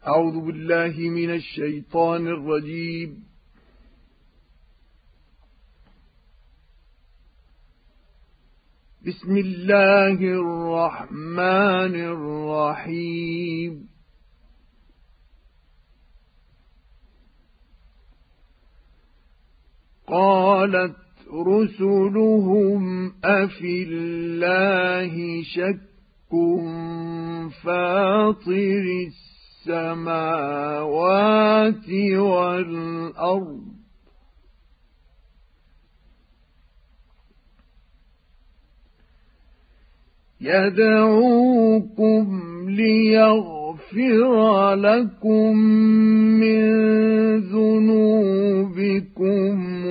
أعوذ بالله من الشيطان الرجيم. بسم الله الرحمن الرحيم. قالت رسلهم أفي الله شك فاطر السماوات والأرض يدعوكم ليغفر لكم من ذنوبكم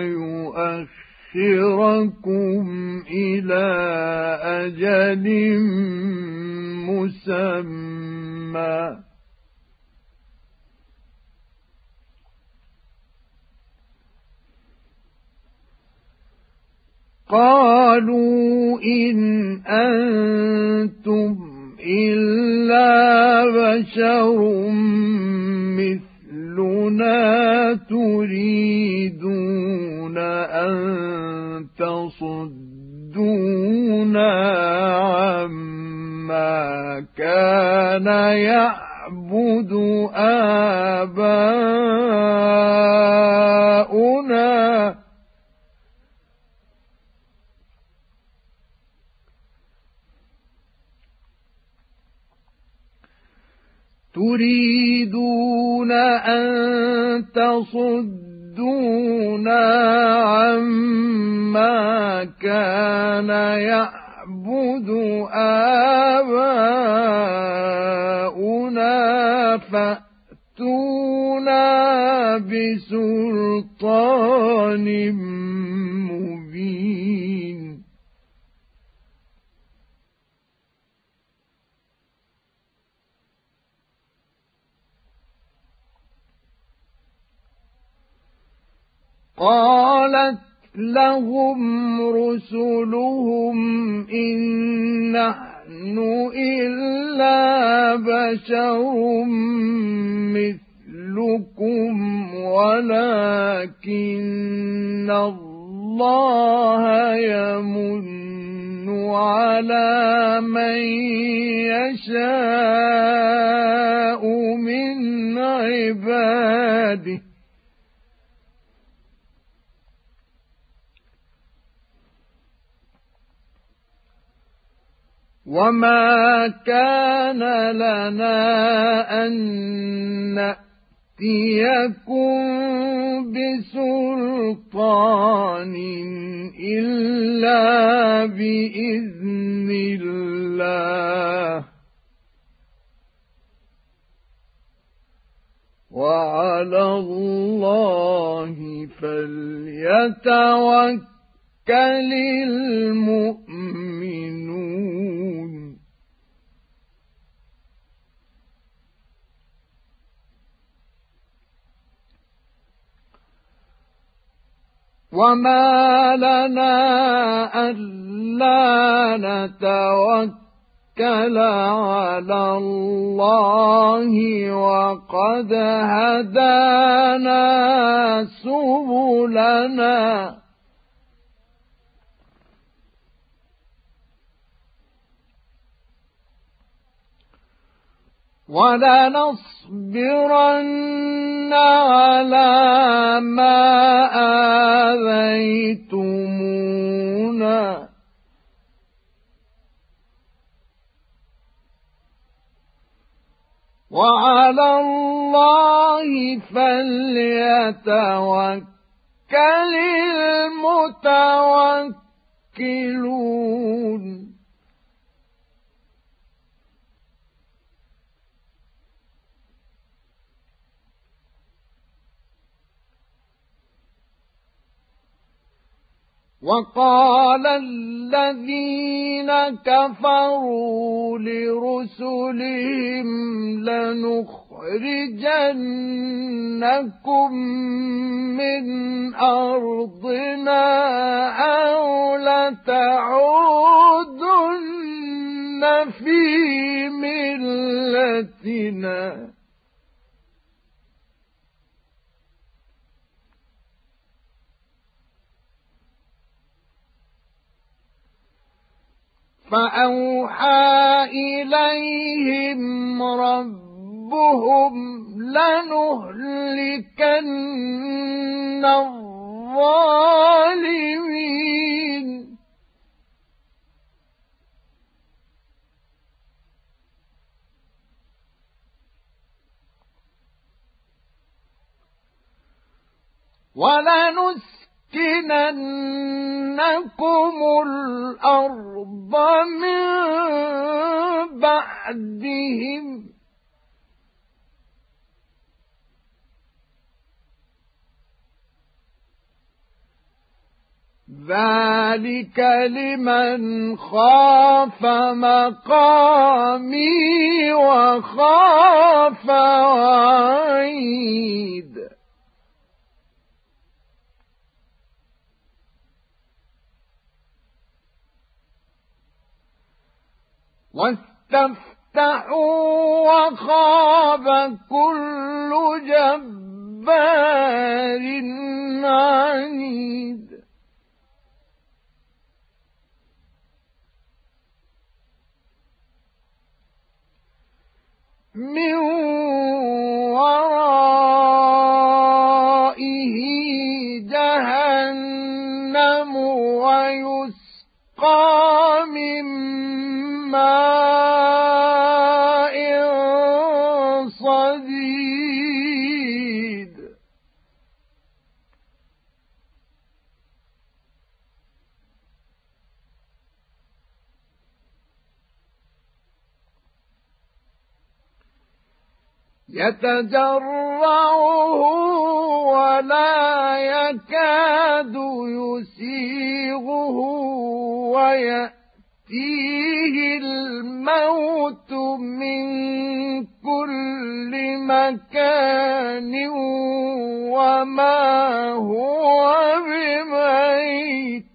ويؤخركم إلى أجل مسمى قالوا إن أنتم إلا بشر مثلنا تريدون أن تصدونا عما كان يعبد آباؤنا تريدون أن تصدونا عما كان يعبد آباؤنا فأتونا بسلطان مبين. قالت لهم رسلهم إن نحن إلا بشر مثلكم ولكن الله يمن على من يشاء من عباده وما كان لنا أن نأتيكم بسلطان إلا بإذن الله وعلى الله فليتوكل المؤمنون. وما لنا ألا نتوكل على الله وقد هدانا سبلنا ولنصبرن على ما آذيتمونا وعلى الله فليتوكل المتوكلون. وقال الذين كفروا لرسلهم لنخرجنكم من أرضنا أو لتعودن في ملتنا فأوحى إليهم ربهم لنهلكن الظالمين ولنسكننكم الأرض من بعدهم ذلك لمن خاف مقامي وخاف وعيد واستفتحوا وخاب كل جبار عنيد من ورائه جهنم ويسقى من ماء صديد يتجرعه ولا يكاد يسيغه ويأتيه الموت من كل مكان وما هو بميت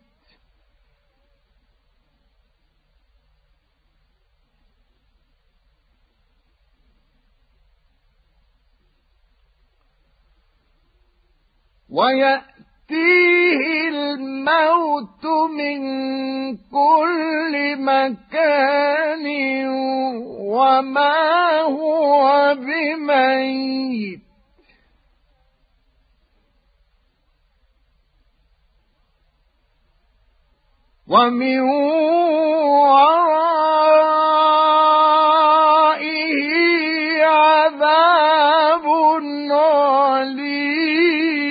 ويأتيه الموت من كل مكان وما هو بميت ومن ورائه عذاب غليظ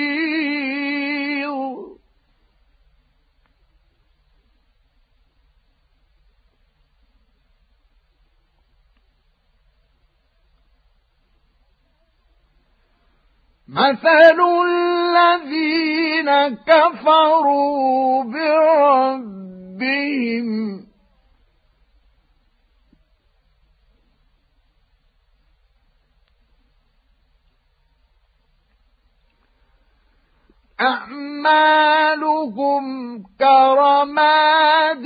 مثل الذين كفروا بربهم أعمالهم كرماد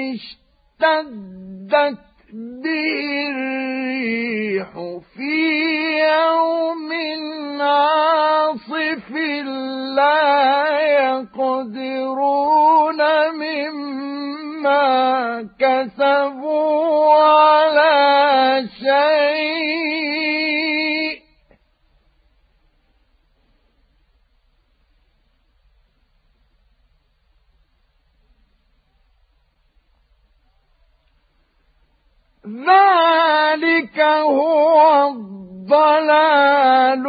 اشتدت به الريح في يوم عاصف لا يقدرون مما كسبوا على شيء ذلك هو الضلال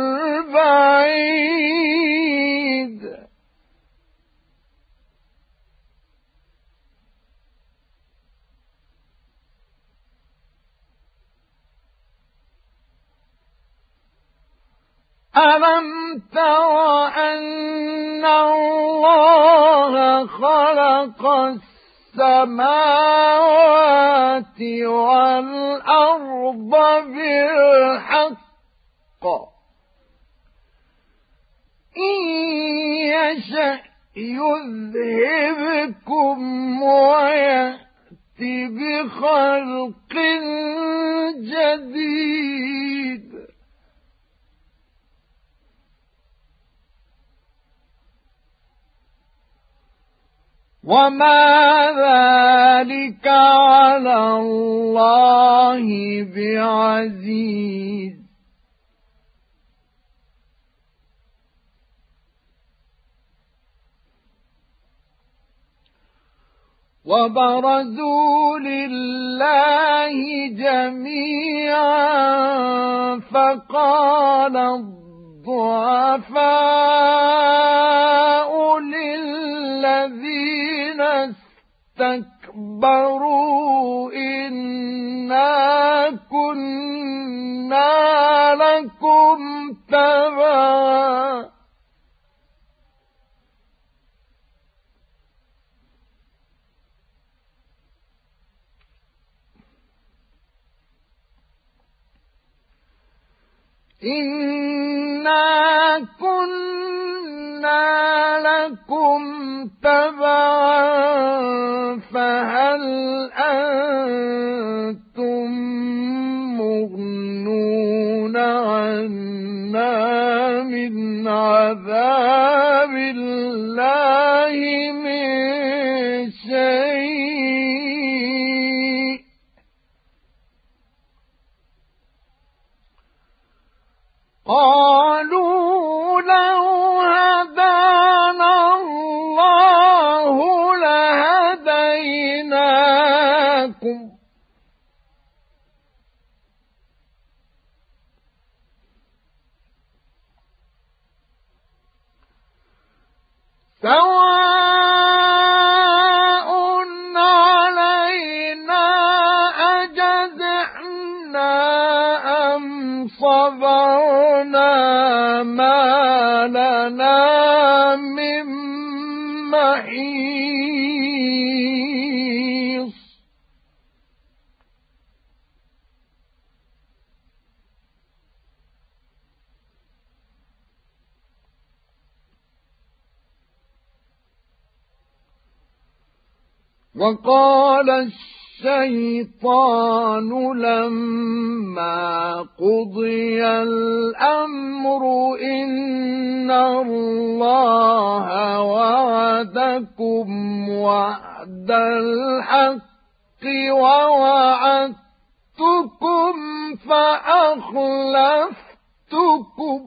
البعيد ألم تر أن الله خلق السماوات والأرض بالحق إن يشأ يذهبكم ويأت بخلق جديد وما ذلك على الله بعزيز وبرزوا لله جميعا فقال الضعفاء للذين استكبروا إنا كنا لكم تبعا إنا كنا لكم تبعا فهل أنتم مغنون عنا من عذاب الله من شيء قالوا لو هدانا الله لهديناكم سواء علينا أجزعنا أم صبرنا ما لنا من محيص وقال الشيطان لما قضي الأمر إن الله وعدكم وعد الحق ووعدتكم فأخلفتكم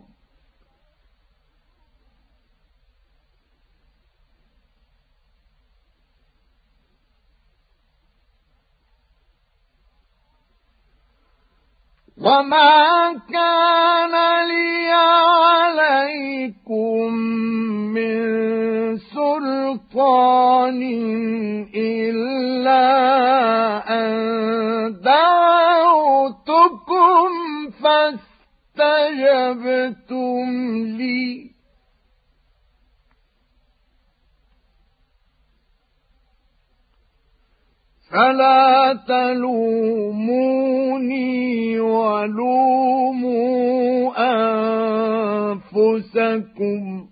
وما كان لي عليكم من سلطان إلا أن دعوتكم فاستجبتم لي فلا تلوموني ولوموا أنفسكم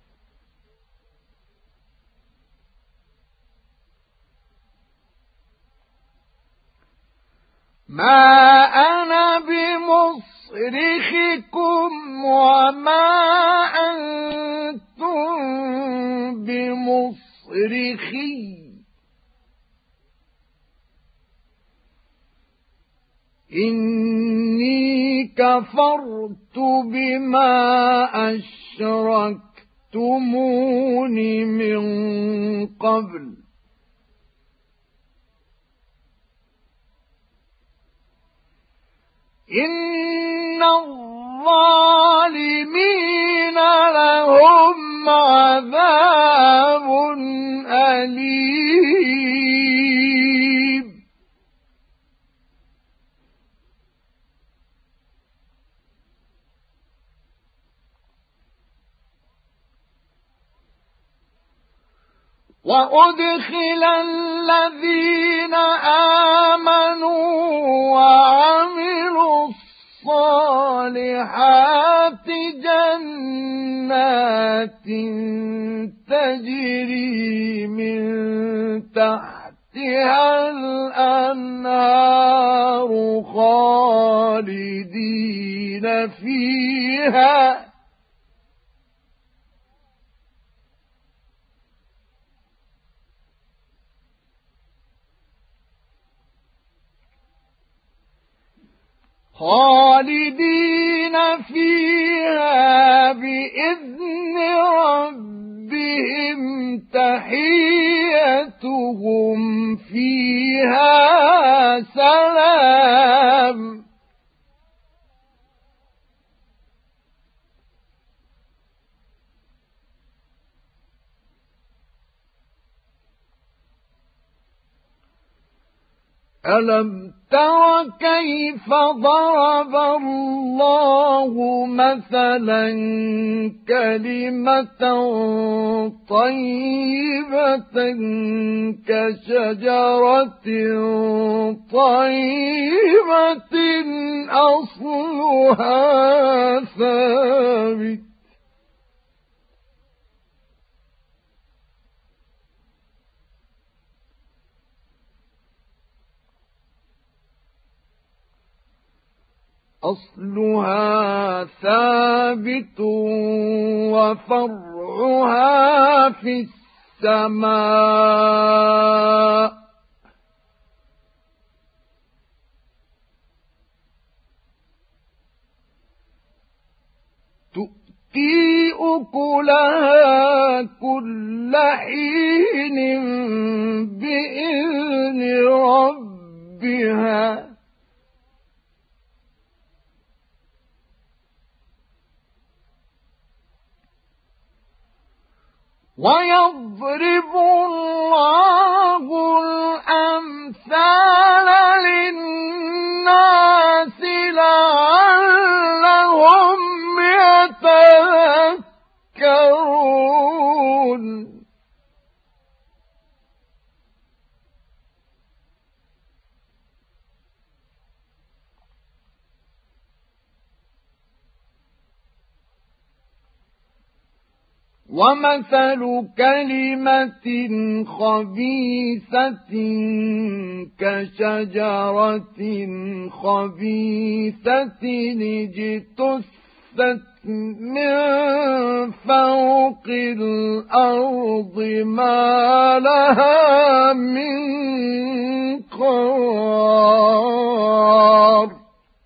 ما أنا بمصرخكم وما أنتم بمصرخي إني كفرت بما أشركتمون من قبل إن الظالمين لهم عذاب أليم وأدخل الذين آمنوا وعملوا الصالحات جنات تجري من تحتها الأنهار خالدين فيها خالدين فيها بإذن ربهم تحيتهم فيها سلام ألم تر كيف ضرب الله مثلا كلمة طيبة كشجرة طيبة أصلها ثابت وفرعها في السماء تؤتي أكلها كل حين بإذن ربها ويضرب الله الأمثال للناس لعلهم يتذكرون ومثل كلمة خبيثة كشجرة خبيثة اجتثت من فوق الأرض ما لها من قرار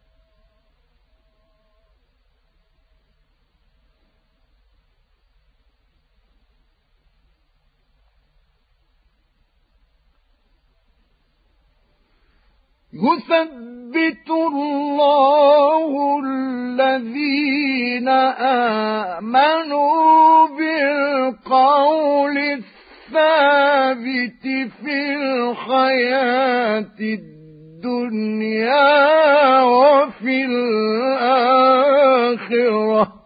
يثبت الله الذين آمنوا بالقول الثابت في الحياة الدنيا وفي الآخرة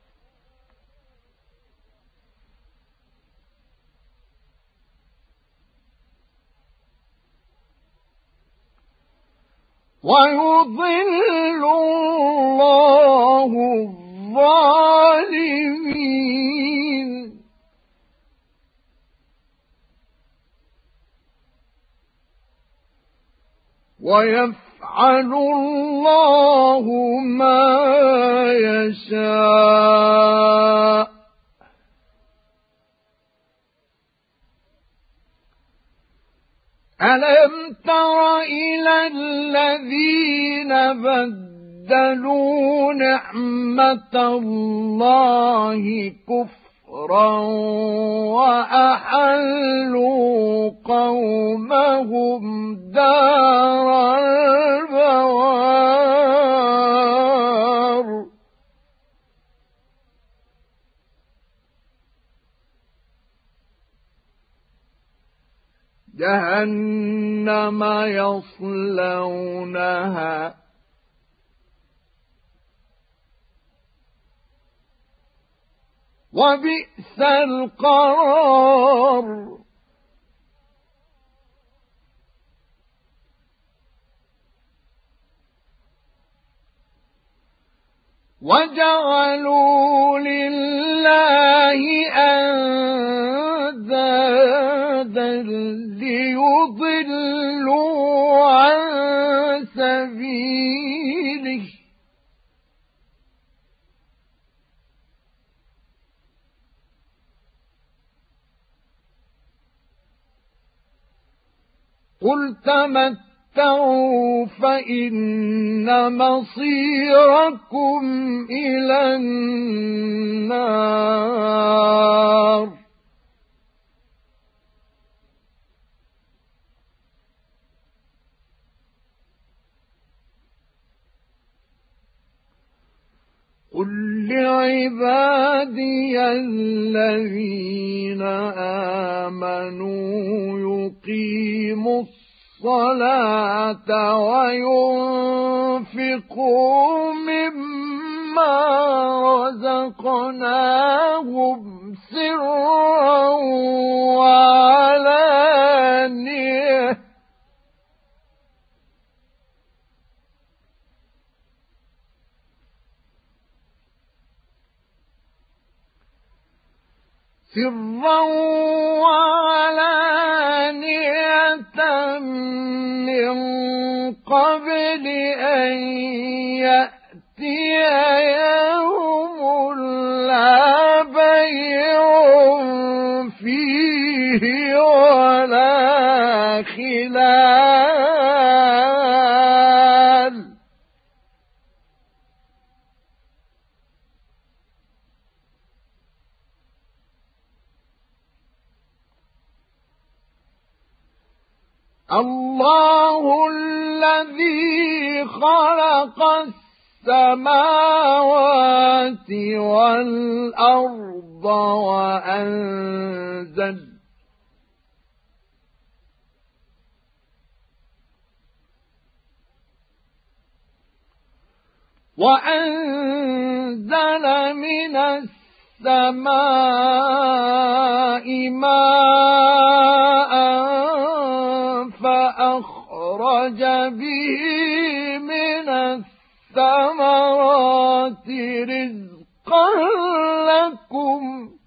ويضل الله الظالمين ويفعل الله ما يشاء ألم تر إلى الذين بدلوا نعمة الله كفرا وأحلوا قومهم دار البوار جهنم يصلونها وبئس القرار وجعلوا لله أندادا ليضلوا عن سبيله قل تمتعوا تَتَمَتَّعُوا فَإِنَّ مَصِيرَكُمْ إِلَى النَّارِ قُل لِّعِبَادِيَ الَّذِينَ آمَنُوا يُقِيمُوا الصَّلَاةَ وَيُنفِقُوا مِمَّا رَزَقْنَاهُمْ سِرًّا وَعَلَانِيَةً من قبل أن يأتي يوم لا بيع فيه ولا خلال الله الذي خلق السماوات والأرض وأنزل من السماء ماء فأخرج به من الثمرات رزقا لكم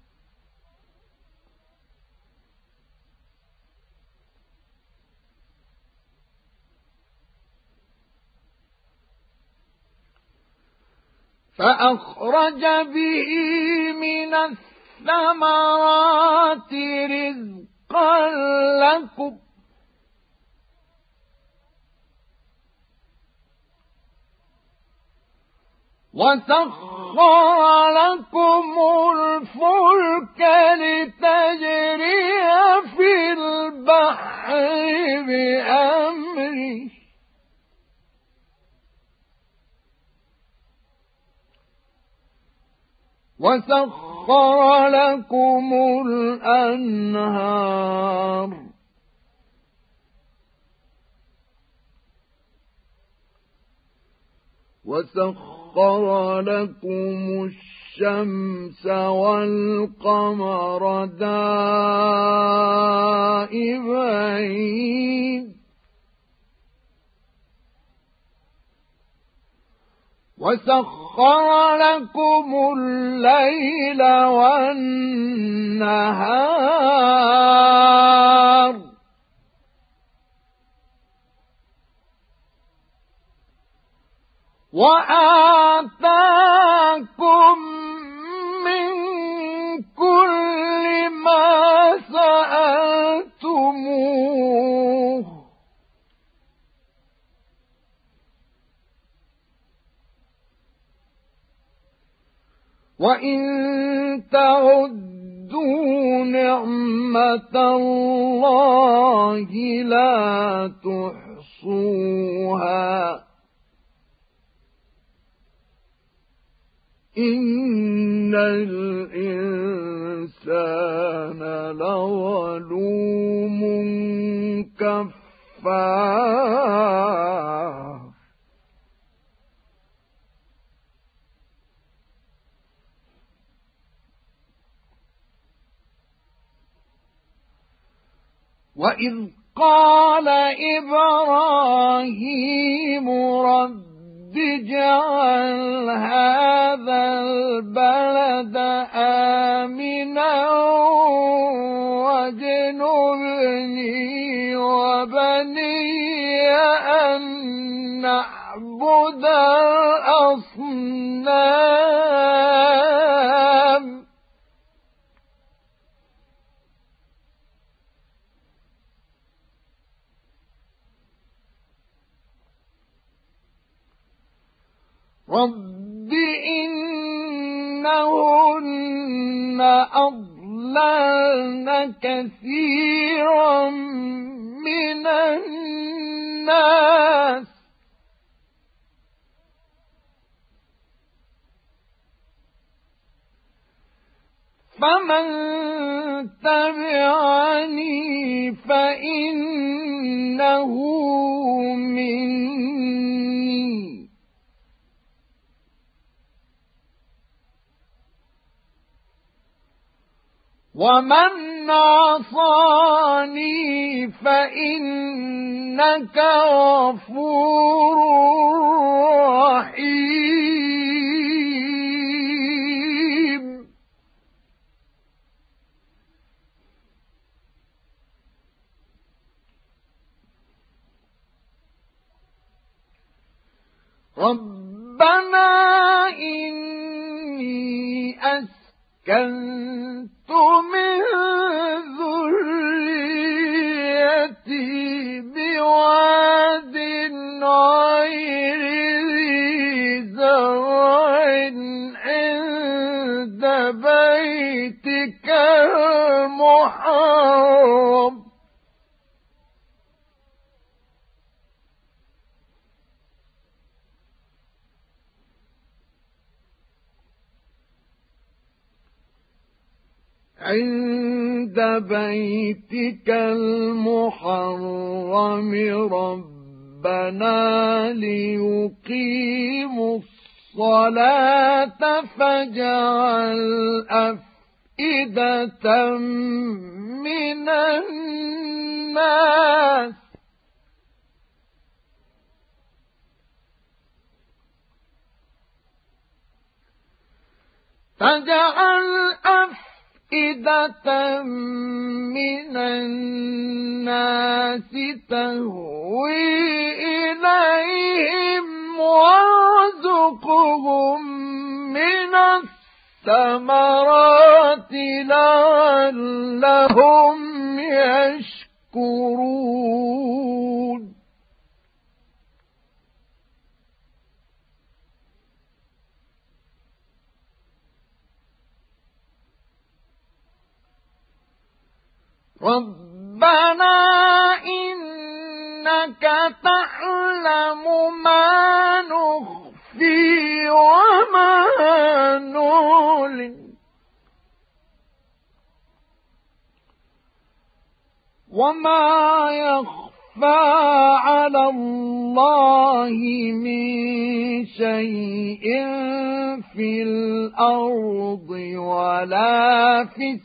وسخر لكم الفلك لتجري في البحر بأمره وسخر لكم الأنهار وسخر لكم الشمس والقمر دائبين وسخر لكم الليل والنهار وآتاكم من كل ما سألتموه وإن تعدوا نعمة الله لا تحصوها إن الإنسان لظلوم كفار وإذ قال إبراهيم رب اجعل هذا البلد آمنا واجنبني وبني أن نعبد الأصنام رب إنهن أضللن كثيرا من الناس فمن تبعني فإنه مني ومن عصاني فإنك غفور رحيم ربنا إني أسكنت من ذريتي بواد غير ذي زرع عند بيتك المحرم عند بيتك المحرم ربنا ليقيموا الصلاة فاجعل أفئدة من الناس من الناس تهوي إليهم وارزقهم من الثمرات لعلهم يشكرون ربنا إنك تعلم ما نخفي وما نعلن وما يخفى على الله من شيء في الأرض ولا في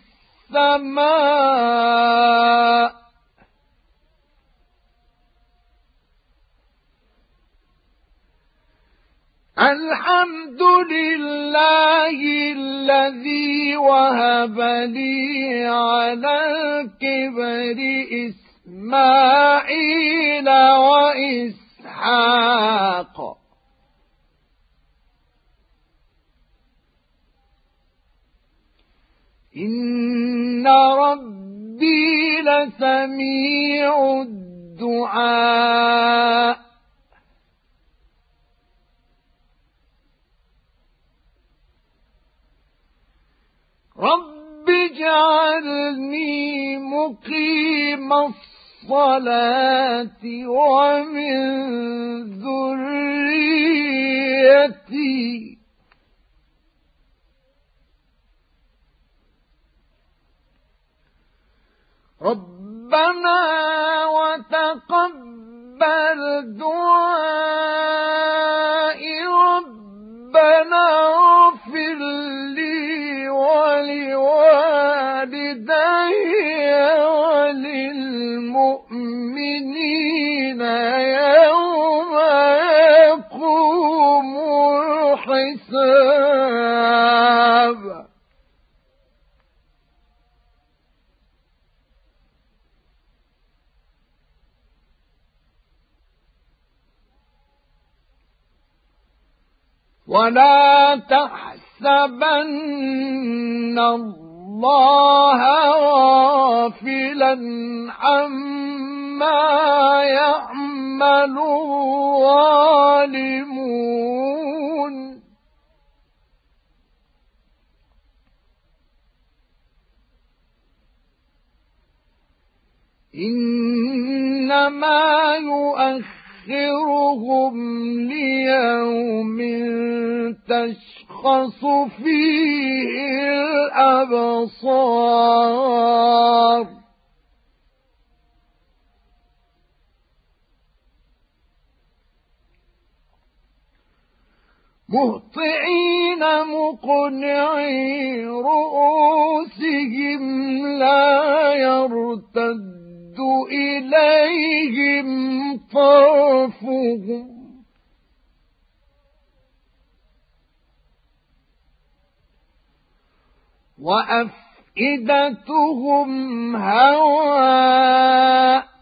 السماء الحمد لله الذي وهب لي على الكبر إسماعيل وإسحاق إن ربي لسميع الدعاء رب اجعلني مقيم الصلاة ومن ذريتي ربنا وتقبل دعائي ربنا اغفر لي ولوالدي وللمؤمنين يوم يقوم الحساب ولا تحسبن الله غافلا عما يعمل الظالمون إنما يؤخرهم ليوم تشخص فيه الأبصار مهطعين مقنعي رؤوسهم لا يرتد إليهم طرفهم وأفئدتهم هواء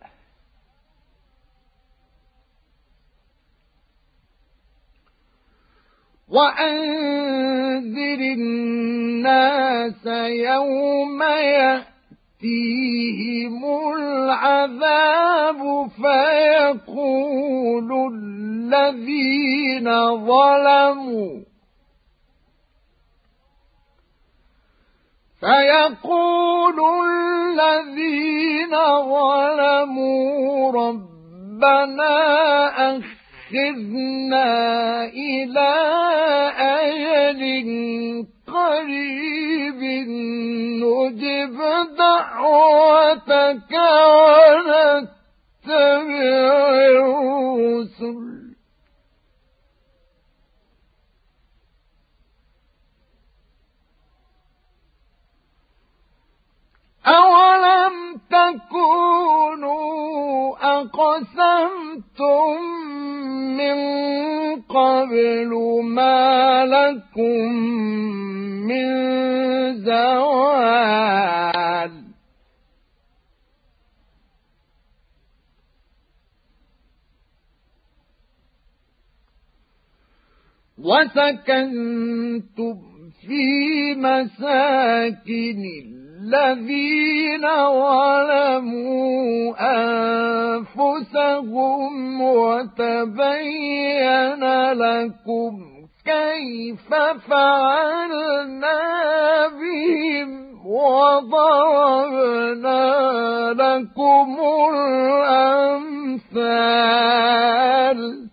وأنذر الناس يوم يأتيهم العذاب فيقول الذين ظلموا ربنا أخذنا إلى أجل قريب نجب دعوتك ونتبع الرسل أولم تكونوا أقسمتم من قبل ما لكم من زوال وسكنتم في مساكن الذين ظلموا أنفسهم وتبين لكم كيف فعلنا بهم وضربنا لكم الأمثال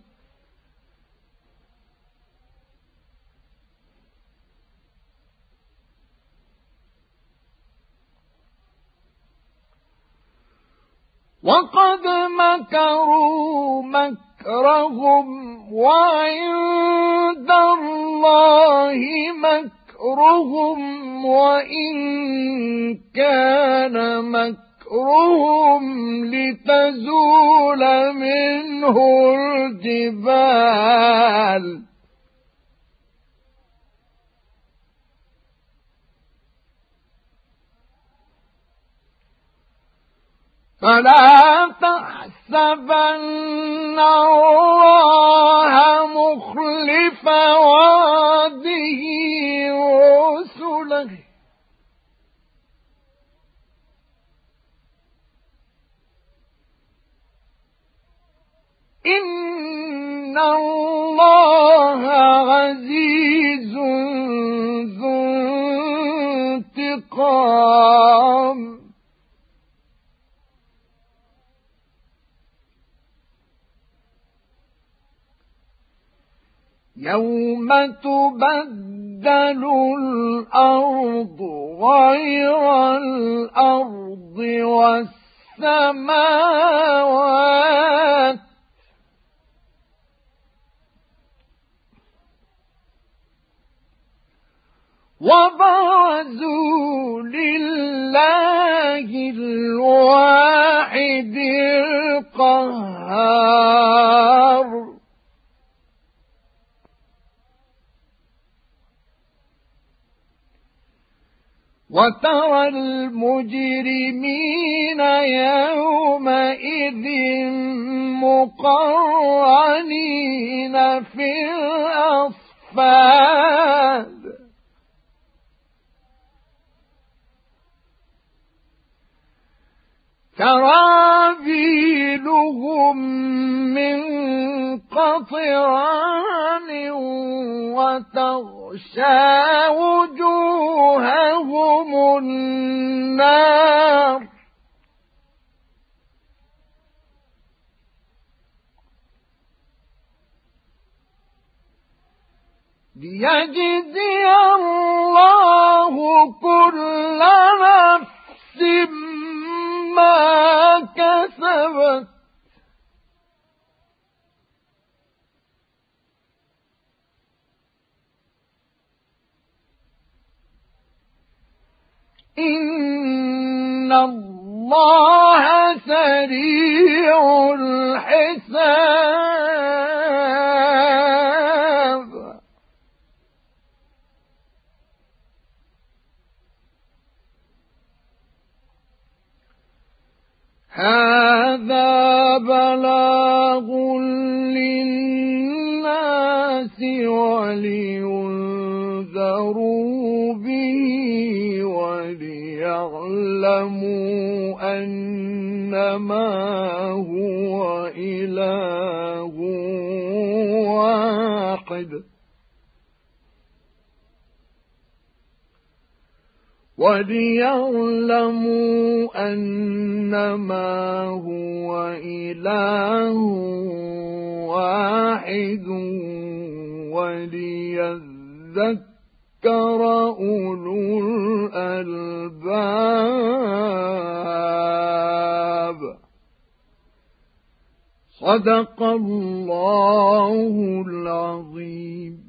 وقد مكروا مكرهم وعند الله مكرهم وإن كان مكرهم لتزول منه الجبال فلا تحسبن الله مخلف وعده رسله إن الله عزيز ذو انتقام يوم تبدل الأرض غير الأرض والسماوات وبرزوا لله الواحد القهار وترى المجرمين يومئذ مقرنين في الأصفاد سرابيلهم من قطران وتغشى وجوههم النار ليجزي الله كل نفس ما كسبت إن الله سريع الحساب هذا بلاغ للناس ولينذروا به وليعلموا أنما هو إله واحد وليذكر أولو الألباب صدق الله العظيم.